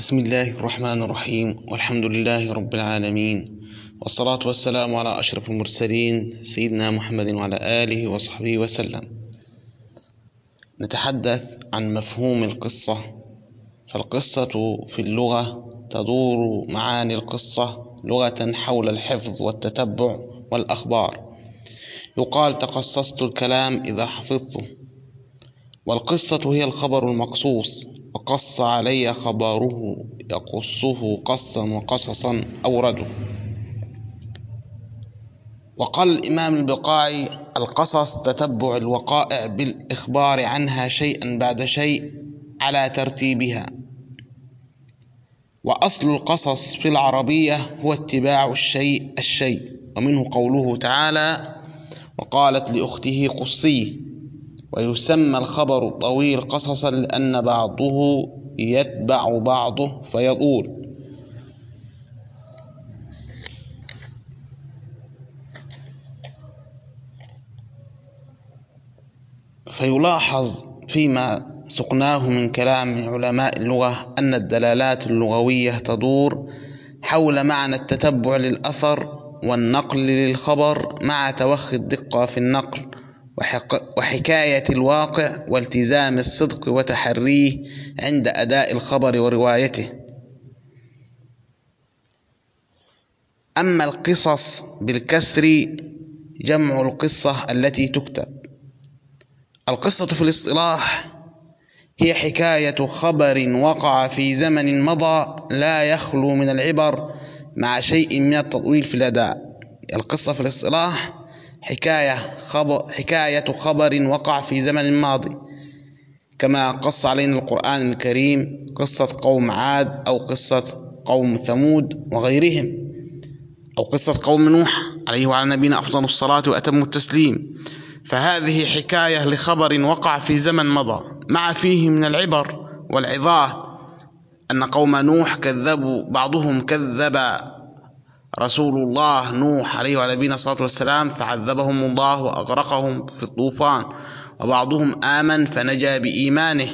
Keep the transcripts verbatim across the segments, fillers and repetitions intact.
بسم الله الرحمن الرحيم، والحمد لله رب العالمين، والصلاة والسلام على أشرف المرسلين سيدنا محمد وعلى آله وصحبه وسلم. نتحدث عن مفهوم القصة. فالقصة في اللغة تدور معاني القصة لغة حول الحفظ والتتبع والأخبار. يقال تقصصت الكلام إذا حفظته، والقصة هي الخبر المقصوص، وقص علي خباره يقصه قصا وقصصا أورده. وقال الإمام البقاعي: القصص تتبع الوقائع بالإخبار عنها شيئا بعد شيء على ترتيبها. وأصل القصص في العربية هو اتباع الشيء الشيء، ومنه قوله تعالى: وقالت لأخته قصيه. ويسمى الخبر الطويل قصصا لأن بعضه يتبع بعضه فيطول. فيلاحظ فيما سقناه من كلام علماء اللغة أن الدلالات اللغوية تدور حول معنى التتبع للأثر والنقل للخبر، مع توخي الدقة في النقل وحكاية الواقع والتزام الصدق وتحريه عند أداء الخبر وروايته. أما القصص بالكسر جمع القصة التي تكتب. القصة في الاصطلاح هي حكاية خبر وقع في زمن مضى لا يخلو من العبر مع شيء من التطويل في الأداء. القصة في الاصطلاح حكاية خبر, حكاية خبر وقع في زمن ماضي، كما قص علينا القرآن الكريم قصة قوم عاد، أو قصة قوم ثمود وغيرهم، أو قصة قوم نوح عليه وعلى نبينا أفضل الصلاة وأتم التسليم. فهذه حكاية لخبر وقع في زمن مضى، مع فيه من العبر والعظات أن قوم نوح كذبوا، بعضهم كذب رسول الله نوح عليه وعلى نبينا الصلاة والسلام فعذبهم الله وأغرقهم في الطوفان، وبعضهم آمن فنجا بإيمانه.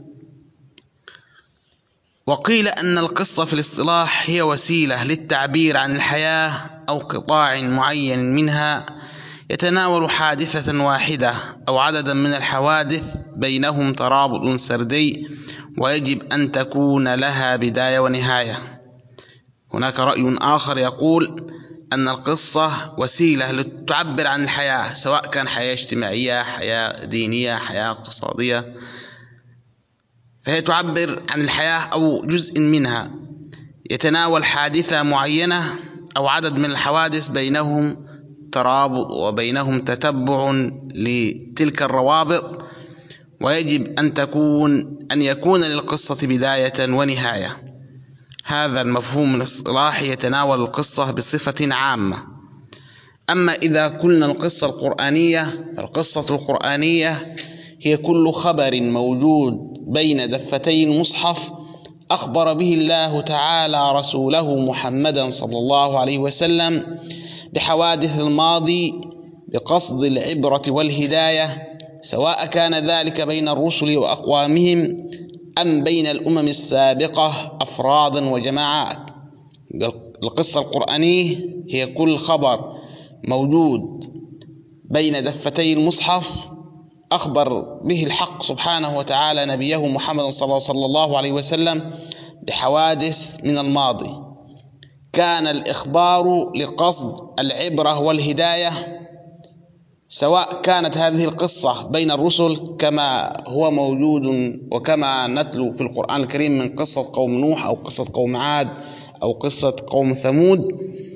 وقيل أن القصة في الاصطلاح هي وسيلة للتعبير عن الحياة أو قطاع معين منها، يتناول حادثة واحدة أو عددا من الحوادث بينهم ترابط سردي، ويجب أن تكون لها بداية ونهاية. هناك رأي آخر يقول أن القصة وسيلة لتعبر عن الحياة، سواء كان حياة اجتماعية، حياة دينية، حياة اقتصادية، فهي تعبر عن الحياة أو جزء منها، يتناول حادثة معينة أو عدد من الحوادث بينهم ترابط وبينهم تتبع لتلك الروابط، ويجب أن تكون أن يكون للقصة بداية ونهاية. هذا المفهوم الاصطلاحي يتناول القصة بصفة عامة. أما إذا قلنا القصة القرآنية، فالقصة القرآنية هي كل خبر موجود بين دفتي المصحف أخبر به الله تعالى رسوله محمدا صلى الله عليه وسلم بحوادث الماضي بقصد العبرة والهداية، سواء كان ذلك بين الرسل وأقوامهم أم بين الأمم السابقة أفرادا وجماعات. القصة القرآنية هي كل خبر موجود بين دفتي المصحف أخبر به الحق سبحانه وتعالى نبيه محمد صلى الله عليه وسلم بحوادث من الماضي، كان الإخبار لقصد العبرة والهداية، سواء كانت هذه القصة بين الرسل كما هو موجود وكما نتلو في القرآن الكريم من قصة قوم نوح، أو قصة قوم عاد، أو قصة قوم ثمود،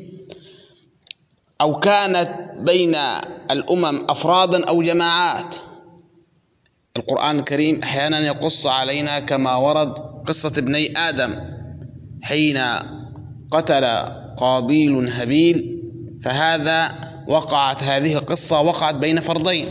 أو كانت بين الأمم أفرادا أو جماعات. القرآن الكريم أحيانا يقص علينا كما ورد قصة ابني آدم حين قتل قابيل هابيل، فهذا وقعت هذه القصة وقعت بين فردين.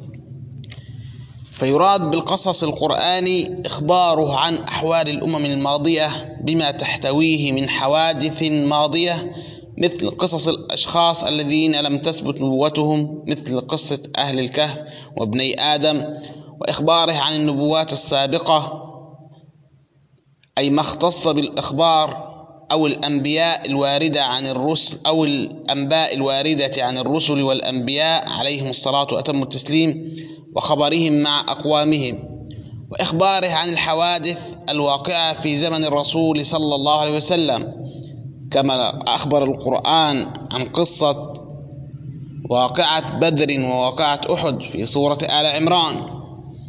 فيراد بالقصص القرآني إخباره عن أحوال الأمم الماضية بما تحتويه من حوادث ماضية، مثل قصص الأشخاص الذين لم تثبت نبوتهم، مثل قصة أهل الكهف وابني آدم، وإخباره عن النبوات السابقة أي ما اختص بالإخبار أو الأنبياء الواردة عن الرسل أو الأنباء الواردة عن الرسل والأنبياء عليهم الصلاة وأتم التسليم، وخبرهم مع أقوامهم، وإخباره عن الحوادث الواقعة في زمن الرسول صلى الله عليه وسلم، كما أخبر القرآن عن قصة واقعة بدر وواقعة أحد في سورة آل عمران.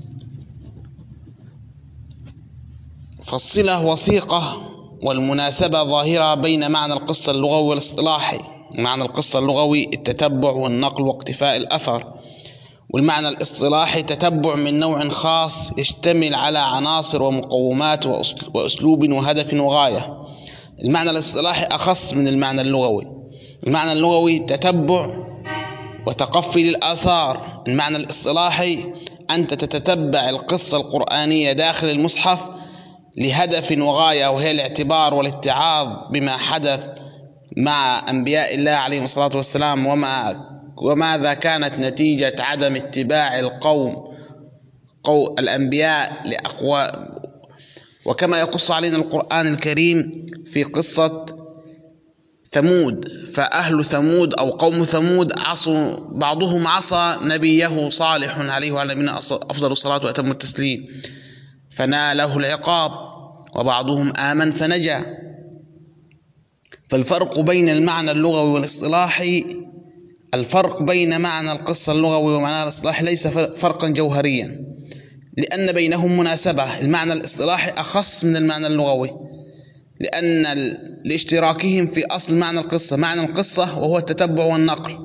فالصلة وثيقة والمناسبة ظاهرة بين معنى القصة اللغوي والاصطلاحي. معنى القصة اللغوي التتبع والنقل واقتفاء الأثر، والمعنى الاصطلاحي تتبع من نوع خاص يشتمل على عناصر ومقومات وأسلوب وهدف وغاية. المعنى الاصطلاحي أخص من المعنى اللغوي. المعنى اللغوي تتبع وتقفي الآثار. المعنى الاصطلاحي أنت تتتبع القصة القرآنية داخل المصحف لهدف وغاية، وهي الاعتبار والاتعاظ بما حدث مع أنبياء الله عليهم الصلاة والسلام، وما وماذا كانت نتيجة عدم اتباع القوم قو الأنبياء لأقوى. وكما يقص علينا القرآن الكريم في قصة ثمود، فأهل ثمود أو قوم ثمود عصوا، بعضهم عصى نبيه صالح عليه وعلى نبينا أفضل الصلاة وأتم التسليم فناله العقاب، وبعضهم آمن فنجا. فالفرق بين المعنى اللغوي والاصطلاحي، الفرق بين معنى القصة اللغوي ومعنى الاصطلاحي ليس فرقا جوهريا، لأن بينهم مناسبة. المعنى الاصطلاحي أخص من المعنى اللغوي لأن لاشتراكهم في أصل معنى القصة، معنى القصة وهو التتبع والنقل.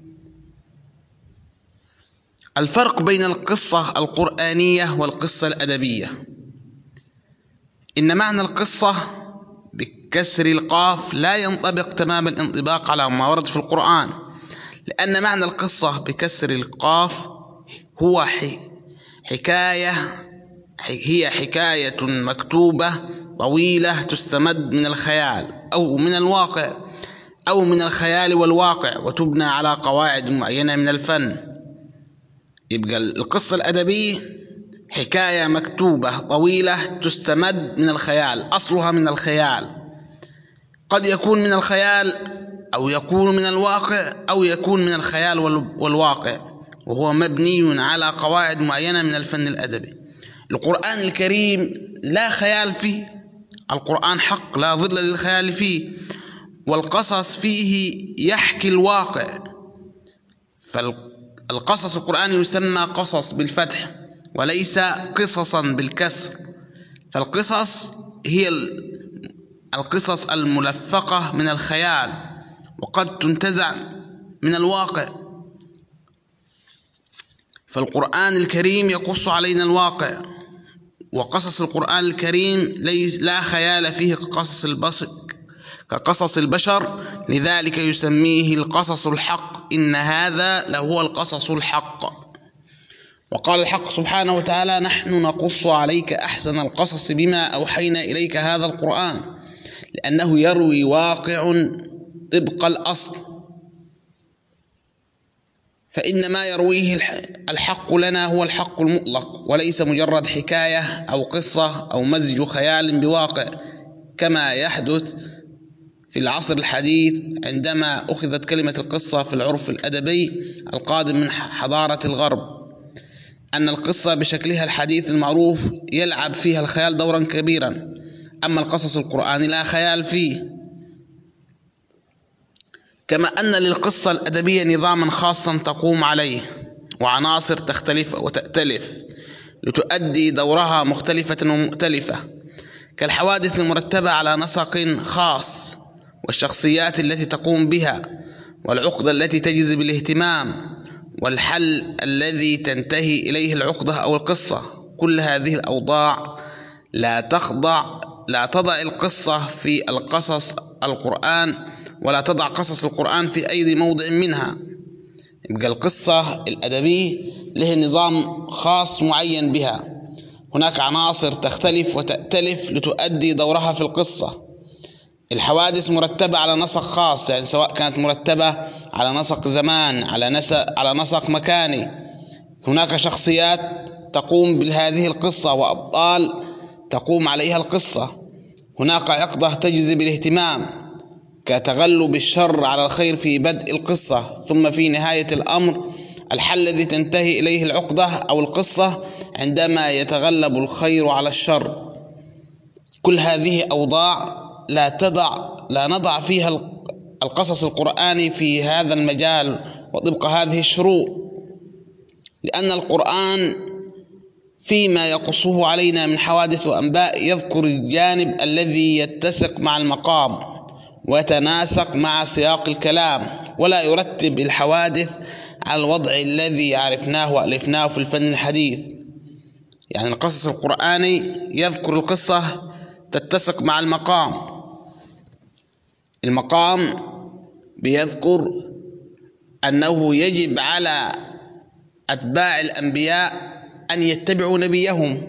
الفرق بين القصة القرآنية والقصة الأدبية، إن معنى القصة بكسر القاف لا ينطبق تمام الانطباق على ما ورد في القرآن، لأن معنى القصة بكسر القاف هو حكاية هي حكاية مكتوبة طويلة تستمد من الخيال أو من الواقع أو من الخيال والواقع، وتبنى على قواعد معينة من الفن. يبقى القصة الأدبية حكاية مكتوبة طويلة تستمد من الخيال، أصلها من الخيال، قد يكون من الخيال أو يكون من الواقع أو يكون من الخيال والواقع، وهو مبني على قواعد معينة من الفن الأدبي. القرآن الكريم لا خيال فيه، القرآن حق لا ظل للخيال فيه، والقصص فيه يحكي الواقع. فالقصص القرآني يسمى قصص بالفتح وليس قصصا بالكسر. فالقصص هي القصص الملفقة من الخيال، وقد تنتزع من الواقع. فالقرآن الكريم يقص علينا الواقع، وقصص القرآن الكريم ليس لا خيال فيه كقصص البشر كقصص البشر لذلك يسميه القصص الحق، إن هذا لهو القصص الحق. وقال الحق سبحانه وتعالى: نحن نقص عليك أحسن القصص بما أوحينا إليك هذا القرآن، لأنه يروي واقع طبق الأصل. فإن ما يرويه الحق لنا هو الحق المطلق، وليس مجرد حكاية أو قصة أو مزج خيال بواقع، كما يحدث في العصر الحديث عندما أخذت كلمة القصة في العرف الأدبي القادم من حضارة الغرب، أن القصة بشكلها الحديث المعروف يلعب فيها الخيال دورا كبيرا، أما القصص القرآني لا خيال فيه. كما أن للقصة الأدبية نظاما خاصا تقوم عليه، وعناصر تختلف وتأتلف لتؤدي دورها مختلفة ومؤتلفة، كالحوادث المرتبة على نسق خاص، والشخصيات التي تقوم بها، والعقدة التي تجذب الاهتمام، والحل الذي تنتهي إليه العقدة أو القصة. كل هذه الأوضاع لا تخضع لا تضع القصة في القصص القرآن، ولا تضع قصص القرآن في أي موضع منها. يبقى القصة الأدبية له نظام خاص معين بها، هناك عناصر تختلف وتأتلف لتؤدي دورها في القصة. الحوادث مرتبة على نسق خاص، يعني سواء كانت مرتبة على نسق زمان على نسق على نسق مكاني. هناك شخصيات تقوم بهذه القصة وأبطال تقوم عليها القصة. هناك عقدة تجذب الاهتمام كتغلب الشر على الخير في بدء القصة، ثم في نهاية الأمر الحل الذي تنتهي إليه العقدة أو القصة عندما يتغلب الخير على الشر. كل هذه أوضاع لا تضع لا نضع فيها القصص القرآني في هذا المجال وطبق هذه الشروط، لأن القرآن فيما يقصه علينا من حوادث وأنباء يذكر الجانب الذي يتسق مع المقام ويتناسق مع سياق الكلام، ولا يرتب الحوادث على الوضع الذي عرفناه وألفناه في الفن الحديث. يعني القصص القرآني يذكر القصة تتسق مع المقام، المقام بيذكر أنه يجب على أتباع الأنبياء أن يتبعوا نبيهم،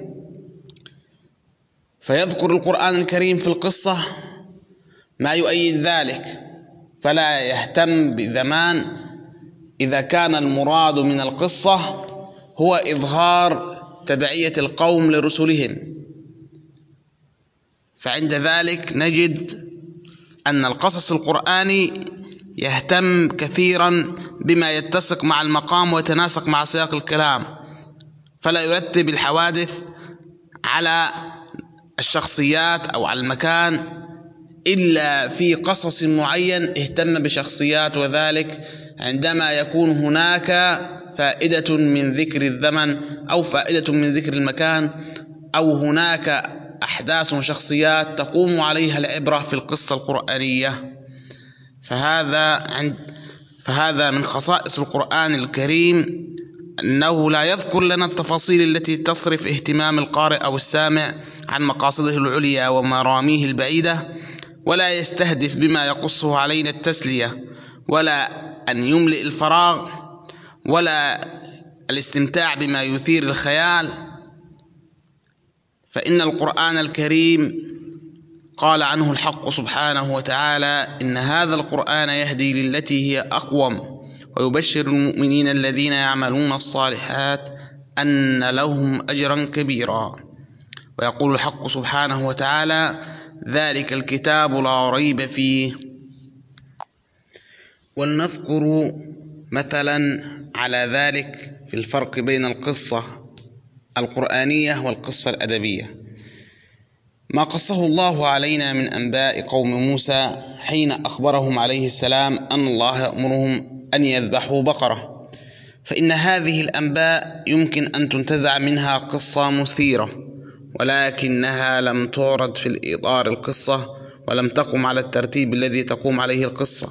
فيذكر القرآن الكريم في القصة ما يؤيد ذلك، فلا يهتم بزمان إذا كان المراد من القصة هو إظهار تبعية القوم لرسلهم. فعند ذلك نجد أن القصص القرآني يهتم كثيرا بما يتسق مع المقام ويتناسق مع سياق الكلام، فلا يرتب الحوادث على الشخصيات أو على المكان إلا في قصص معين اهتم بشخصيات، وذلك عندما يكون هناك فائدة من ذكر الزمن أو فائدة من ذكر المكان أو هناك أحداث وشخصيات تقوم عليها العبرة في القصة القرآنية. فهذا عند فهذا من خصائص القرآن الكريم أنه لا يذكر لنا التفاصيل التي تصرف اهتمام القارئ أو السامع عن مقاصده العليا ومراميه البعيدة، ولا يستهدف بما يقصه علينا التسلية ولا أن يملئ الفراغ ولا الاستمتاع بما يثير الخيال. فإن القرآن الكريم قال عنه الحق سبحانه وتعالى: إن هذا القرآن يهدي للتي هي أقوم ويبشر المؤمنين الذين يعملون الصالحات أن لهم أجرا كبيرا. ويقول الحق سبحانه وتعالى: ذلك الكتاب لا ريب فيه. ولنذكر مثلا على ذلك في الفرق بين القصة القرآنية والقصة الأدبية. ما قصه الله علينا من أنباء قوم موسى حين أخبرهم عليه السلام أن الله يأمرهم أن يذبحوا بقرة، فإن هذه الأنباء يمكن أن تنتزع منها قصة مثيرة، ولكنها لم تعرض في الإطار القصة ولم تقم على الترتيب الذي تقوم عليه القصة.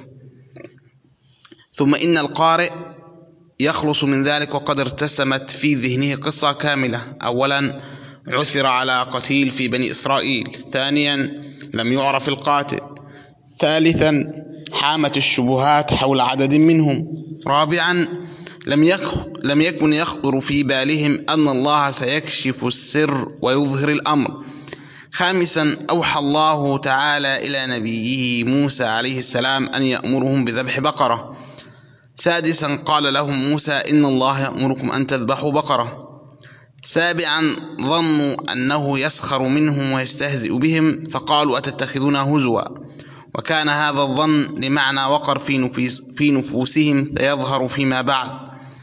ثم إن القارئ يخلص من ذلك وقد ارتسمت في ذهنه قصة كاملة. أولا، عثر على قتيل في بني إسرائيل. ثانيا، لم يعرف القاتل. ثالثا، حامت الشبهات حول عدد منهم. رابعا، لم لم يكن يخطر في بالهم أن الله سيكشف السر ويظهر الأمر. خامسا، أوحى الله تعالى إلى نبيه موسى عليه السلام أن يأمرهم بذبح بقرة. سادسا، قال لهم موسى: إن الله يأمركم أن تذبحوا بقرة. سابعا، ظنوا أنه يسخر منهم ويستهزئ بهم فقالوا: أتتخذنا هزوا. وكان هذا الظن لمعنى وقر في نفوسهم سيظهر فيما بعد.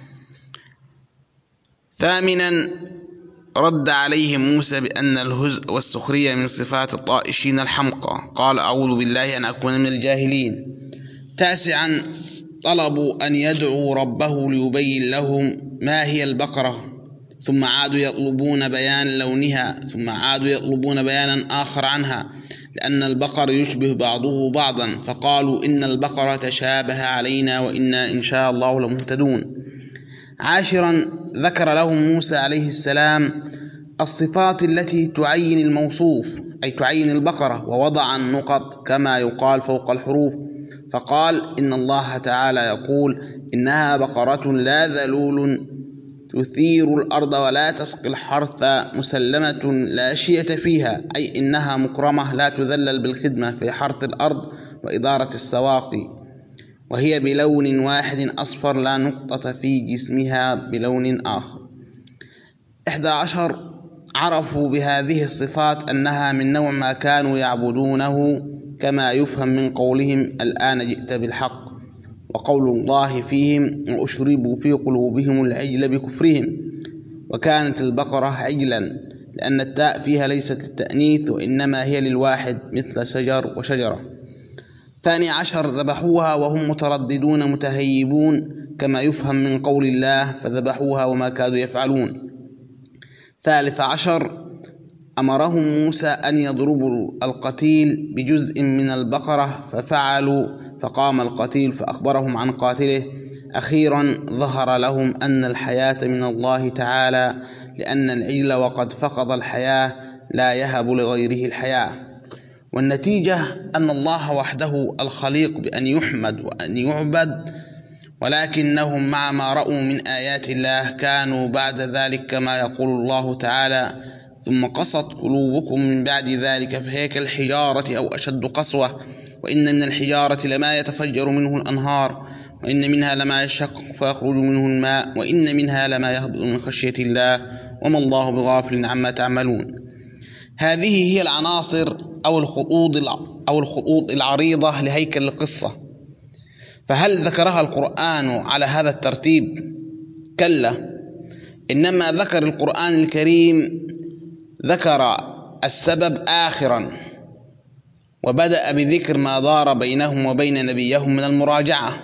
ثامنا، رد عليهم موسى بأن الهزء والسخرية من صفات الطائشين الحمقى، قال: أعوذ بالله أن أكون من الجاهلين. تاسعا، طلبوا أن يدعوا ربه ليبين لهم ما هي البقرة، ثم عادوا يطلبون بيان لونها، ثم عادوا يطلبون بيانا آخر عنها لأن البقر يشبه بعضه بعضا، فقالوا: إن البقرة تشابه علينا وإنا إن شاء الله لمهتدون. عاشرا، ذكر لهم موسى عليه السلام الصفات التي تعين الموصوف أي تعين البقرة، ووضع النقط كما يقال فوق الحروف، فقال: إن الله تعالى يقول: إنها بقرة لا ذلول تثير الأرض ولا تسقي الحرث مسلمة لا شية فيها، أي إنها مكرمة لا تذلل بالخدمة في حرث الأرض وإدارة السواقي، وهي بلون واحد أصفر لا نقطة في جسمها بلون آخر. إحدى عشر، عرفوا بهذه الصفات أنها من نوع ما كانوا يعبدونه، كما يفهم من قولهم الآن جئت بالحق، وقول الله فيهم وأشربوا في قلوبهم العجل بكفرهم. وكانت البقرة عجلا لأن التاء فيها ليست للتأنيث وإنما هي للواحد مثل شجر وشجرة. ثاني عشر ذبحوها وهم مترددون متهيبون، كما يفهم من قول الله فذبحوها وما كادوا يفعلون. ثالث عشر أمرهم موسى أن يضربوا القتيل بجزء من البقرة ففعلوا، فقام القتيل فأخبرهم عن قاتله. أخيرا ظهر لهم أن الحياة من الله تعالى، لأن العجل وقد فقد الحياة لا يهب لغيره الحياة. والنتيجة أن الله وحده الخليق بأن يحمد وأن يعبد، ولكنهم مع ما رأوا من آيات الله كانوا بعد ذلك كما يقول الله تعالى ثم قست قلوبكم من بعد ذلك فهي كالحجارة أو أشد قسوة، وإن من الحجارة لما يتفجر منه الأنهار، وإن منها لما يشقق فيخرج منه الماء، وإن منها لما يهبط من خشية الله وما الله بغافل عما تعملون. هذه هي العناصر أو الخطوط أو الخطوط العريضة لهيكل القصة. فهل ذكرها القرآن على هذا الترتيب؟ كلا، إنما ذكر القرآن الكريم ذكر السبب آخرا، وبدأ بذكر ما دار بينهم وبين نبيهم من المراجعة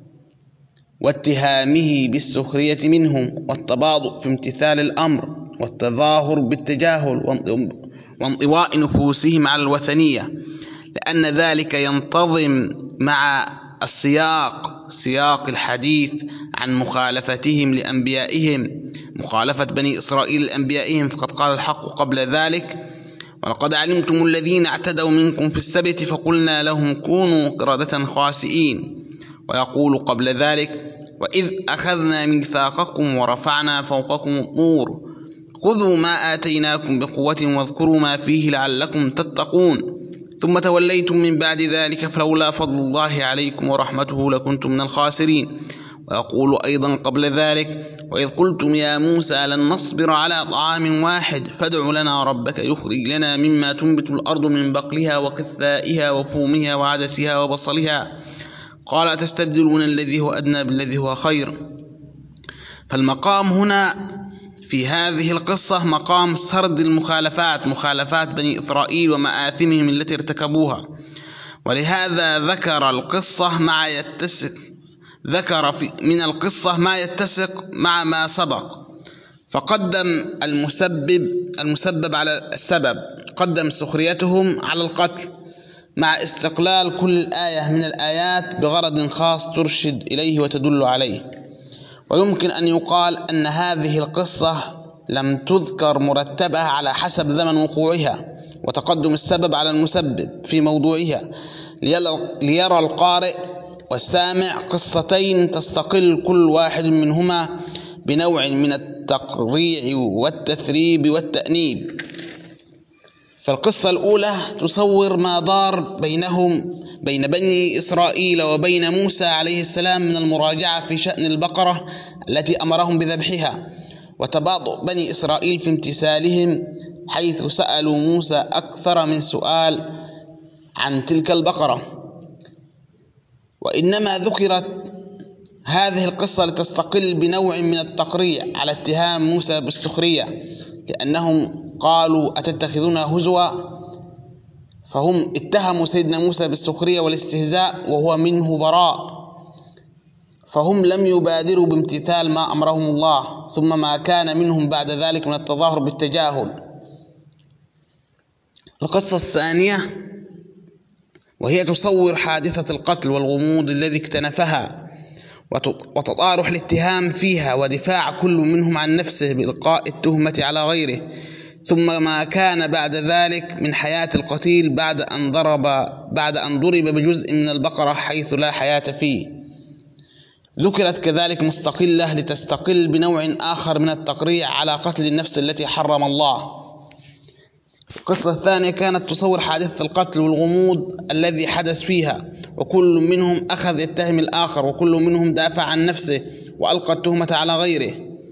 واتهامه بالسخرية منهم والتباطؤ في امتثال الأمر والتظاهر بالتجاهل وانطواء نفوسهم على الوثنية، لأن ذلك ينتظم مع السياق سياق الحديث عن مخالفتهم لأنبيائهم، مخالفة بني إسرائيل لأنبيائهم. فقد قال الحق قبل ذلك ولقد علمتم الذين اعتدوا منكم في السبت فقلنا لهم كونوا قردة خاسئين. ويقول قبل ذلك وإذ أخذنا ميثاقكم ورفعنا فوقكم الطور خذوا ما آتيناكم بقوة واذكروا ما فيه لعلكم تتقون ثم توليتم من بعد ذلك فلولا فضل الله عليكم ورحمته لكنتم من الخاسرين. ويقول أيضا قبل ذلك وإذ قلتم يا موسى لن نصبر على طعام واحد فادع لنا ربك يخرج لنا مما تنبت الأرض من بقلها وقثائها وفومها وعدسها وبصلها قال أتستبدلون الذي هو أدنى بالذي هو خير. فالمقام هنا في هذه القصة مقام سرد المخالفات، مخالفات بني إسرائيل ومآثمهم التي ارتكبوها، ولهذا ذكر القصة مع يتسق ذكر في من القصة ما يتسق مع ما سبق، فقدم المسبب المسبب على السبب، قدم سخريتهم على القتل مع استقلال كل آية من الآيات بغرض خاص ترشد إليه وتدل عليه. ويمكن أن يقال أن هذه القصة لم تذكر مرتبة على حسب زمن وقوعها وتقدم السبب على المسبب في موضوعها، ليرى القارئ والسامع قصتين تستقل كل واحد منهما بنوع من التقريع والتثريب والتأنيب. فالقصة الأولى تصور ما دار بينهم بين بني إسرائيل وبين موسى عليه السلام من المراجعة في شأن البقرة التي أمرهم بذبحها، وتباطؤ بني إسرائيل في امتثالهم حيث سألوا موسى أكثر من سؤال عن تلك البقرة. وإنما ذكرت هذه القصة لتستقل بنوع من التقريع على اتهام موسى بالسخرية، لأنهم قالوا أتتخذنا هزوا، فهم اتهموا سيدنا موسى بالسخرية والاستهزاء وهو منه براء، فهم لم يبادروا بامتثال ما أمرهم الله، ثم ما كان منهم بعد ذلك من التظاهر بالتجاهل. القصة الثانية وهي تصور حادثة القتل والغموض الذي اكتنفها وتطارح الاتهام فيها ودفاع كل منهم عن نفسه بإلقاء التهمة على غيره، ثم ما كان بعد ذلك من حياة القتيل بعد أن ضرب بعد أن ضرب بجزء من البقرة حيث لا حياة فيه. ذكرت كذلك مستقلة لتستقل بنوع آخر من التقريع على قتل النفس التي حرم الله. القصة الثانية كانت تصور حادثة القتل والغموض الذي حدث فيها، وكل منهم أخذ يتهم الآخر، وكل منهم دافع عن نفسه وألقى التهمة على غيره.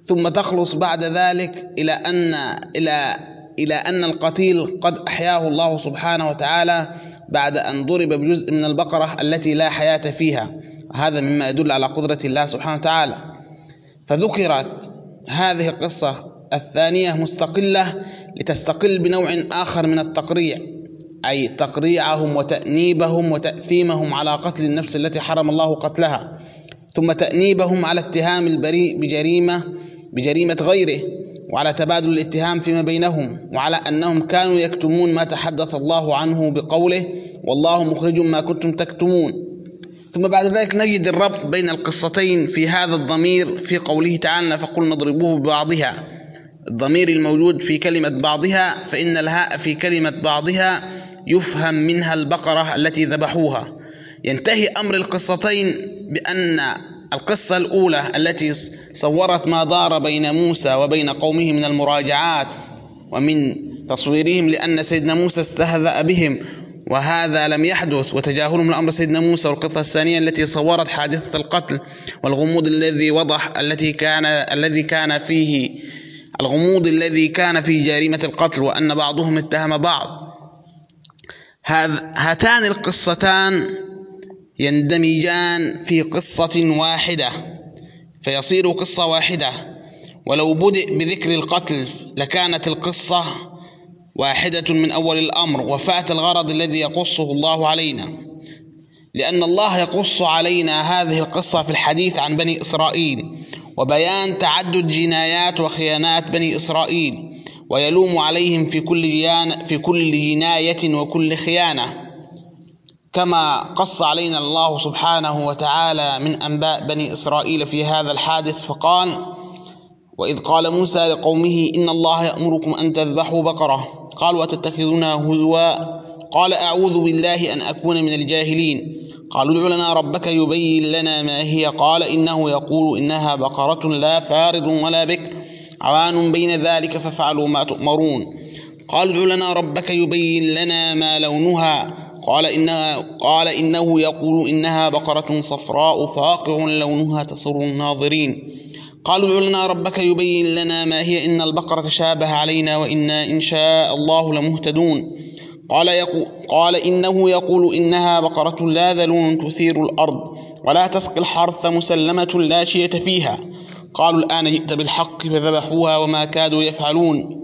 ثم تخلص بعد ذلك إلى أن إلى إلى أن القتيل قد أحياه الله سبحانه وتعالى بعد أن ضرب بجزء من البقرة التي لا حياة فيها. هذا مما يدل على قدرة الله سبحانه وتعالى. فذكرت هذه القصة الثانية مستقلة لتستقل بنوع آخر من التقريع، أي تقريعهم وتأنيبهم وتأثيمهم على قتل النفس التي حرم الله قتلها، ثم تأنيبهم على اتهام البريء بجريمة بجريمة غيره، وعلى تبادل الاتهام فيما بينهم، وعلى أنهم كانوا يكتمون ما تحدث الله عنه بقوله والله مخرج ما كنتم تكتمون. ثم بعد ذلك نجد الربط بين القصتين في هذا الضمير في قوله تعالى فقلنا اضربوه ببعضها. الضمير الموجود في كلمة بعضها، فإن الهاء في كلمة بعضها يفهم منها البقرة التي ذبحوها. ينتهي أمر القصتين بأن القصة الأولى التي صورت ما دار بين موسى وبين قومه من المراجعات ومن تصويرهم لأن سيدنا موسى استهزأ بهم وهذا لم يحدث، وتجاهلهم لأمر سيدنا موسى، والقصة الثانية التي صورت حادثة القتل والغموض الذي وضح التي كان الذي كان فيه الغموض الذي كان في جريمة القتل وأن بعضهم اتهم بعض. هاتان القصتان يندمجان في قصة واحدة فيصير قصة واحدة، ولو بدأ بذكر القتل لكانت القصة واحدة من أول الأمر وفات الغرض الذي يقصه الله علينا، لأن الله يقص علينا هذه القصة في الحديث عن بني إسرائيل وبيان تعدد جنايات وخيانات بني إسرائيل، ويلوم عليهم في كل في كل جناية وكل خيانة، كما قص علينا الله سبحانه وتعالى من أنباء بني إسرائيل في هذا الحادث. فقال وإذ قال موسى لقومه إن الله يأمركم أن تذبحوا بقرة قالوا أتتخذنا هزوا قال أعوذ بالله أن أكون من الجاهلين قالوا ادع لنا ربك يبين لنا ما هي قال إنه يقول إنها بقرة لا فارض ولا بكر عوان بين ذلك فافعلوا ما تؤمرون قالوا ادع لنا ربك يبين لنا ما لونها قال إنها قال إنه يقول إنها بقرة صفراء فاقع لونها تسر الناظرين قالوا ادع لنا ربك يبين لنا ما هي إن البقرة تشابه علينا وإنا إن شاء الله لمهتدون قال, يقول قال إنه يقول إنها بقرة لا ذلول تثير الأرض ولا تسقي الحرث مسلمة لا شية فيها قالوا الآن جئت بالحق فذبحوها وما كادوا يفعلون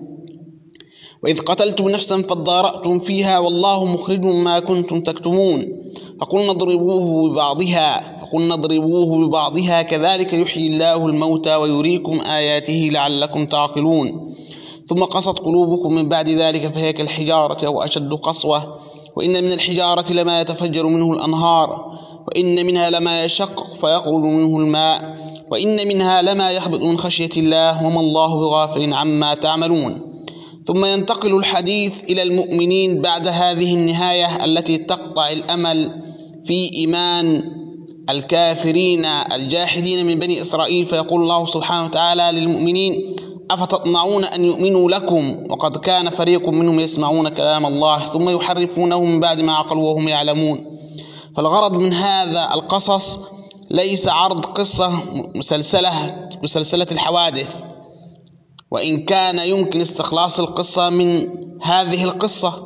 وإذ قتلتم نفسا فادارأتم فيها والله مخرج ما كنتم تكتمون فقلنا اضربوه ببعضها فقلنا اضربوه ببعضها كذلك يحيي الله الموتى ويريكم آياته لعلكم تعقلون ثم قست قلوبكم من بعد ذلك فهي كالحجارة أو أشد قسوة وإن من الحجارة لما يتفجر منه الأنهار وإن منها لما يشقق فيخرج منه الماء وإن منها لما يهبط من خشية الله وما الله بغافل عما تعملون. ثم ينتقل الحديث إلى المؤمنين بعد هذه النهاية التي تقطع الأمل في إيمان الكافرين الجاحدين من بني إسرائيل. فيقول الله سبحانه وتعالى للمؤمنين أفتطمعون أن يؤمنوا لكم وقد كان فريق منهم يسمعون كلام الله ثم يحرفونه من بعد ما عقلوا وهم يعلمون. فالغرض من هذا القصص ليس عرض قصة مسلسلة مسلسلة الحوادث، وإن كان يمكن استخلاص القصة من هذه القصة،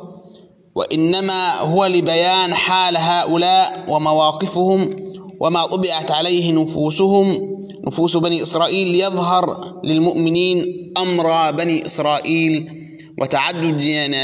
وإنما هو لبيان حال هؤلاء ومواقفهم وما طبعت عليه نفوسهم نفوس بني إسرائيل ليظهر للمؤمنين أمر بني إسرائيل وتعدد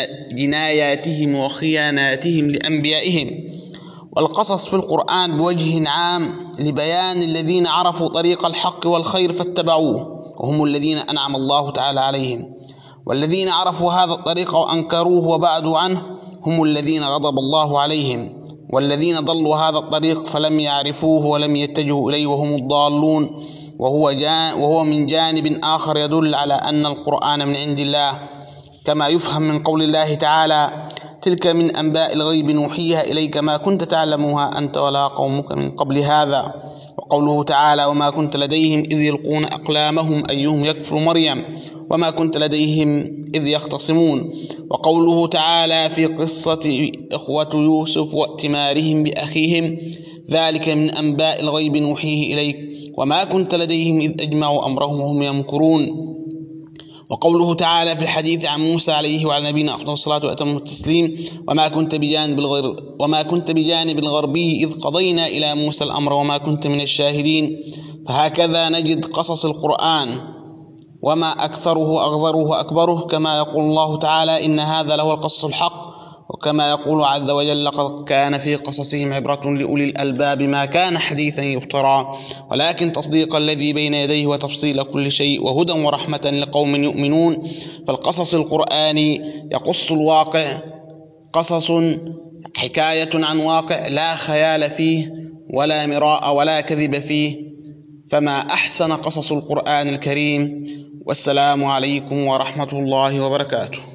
جناياتهم وخياناتهم لأنبيائهم. والقصص في القرآن بوجه عام لبيان الذين عرفوا طريق الحق والخير فاتبعوه وهم الذين أنعم الله تعالى عليهم، والذين عرفوا هذا الطريق وأنكروه وبعدوا عنه هم الذين غضب الله عليهم، والذين ضلوا هذا الطريق فلم يعرفوه ولم يتجهوا إليه وهم الضالون. وهو, وهو من جانب آخر يدل على أن القرآن من عند الله، كما يفهم من قول الله تعالى تلك من أنباء الغيب نوحيها إليك ما كنت تعلمها أنت ولا قومك من قبل هذا. وقوله تعالى وما كنت لديهم إذ يلقون أقلامهم أيهم يكفر مريم وما كنت لديهم إذ يختصمون. وقوله تعالى في قصة إخوة يوسف وائتمارهم بأخيهم ذلك من أنباء الغيب نوحيه إليك وما كنت لديهم إذ أجمعوا أمرهم وهم يمكرون. وقوله تعالى في الحديث عن موسى عليه وعلى نبينا أفضل الصلاة وأتم التسليم: وما كنت بجانب الغرب وما كنت بجانب الغربي إذ قضينا إلى موسى الأمر وما كنت من الشاهدين. فهكذا نجد قصص القرآن وما أكثره أغزره أكبره، كما يقول الله تعالى: إن هذا لهو القصص الحق. وكما يقول عز وجل: لقد كان في قصصهم عبرة لأولي الألباب ما كان حديثا يفترى ولكن تصديق الذي بين يديه وتفصيل كل شيء وهدى ورحمة لقوم يؤمنون. فالقصص القرآني يقص الواقع، قصص حكاية عن واقع لا خيال فيه ولا مراء ولا كذب فيه، فما أحسن قصص القرآن الكريم. والسلام عليكم ورحمة الله وبركاته.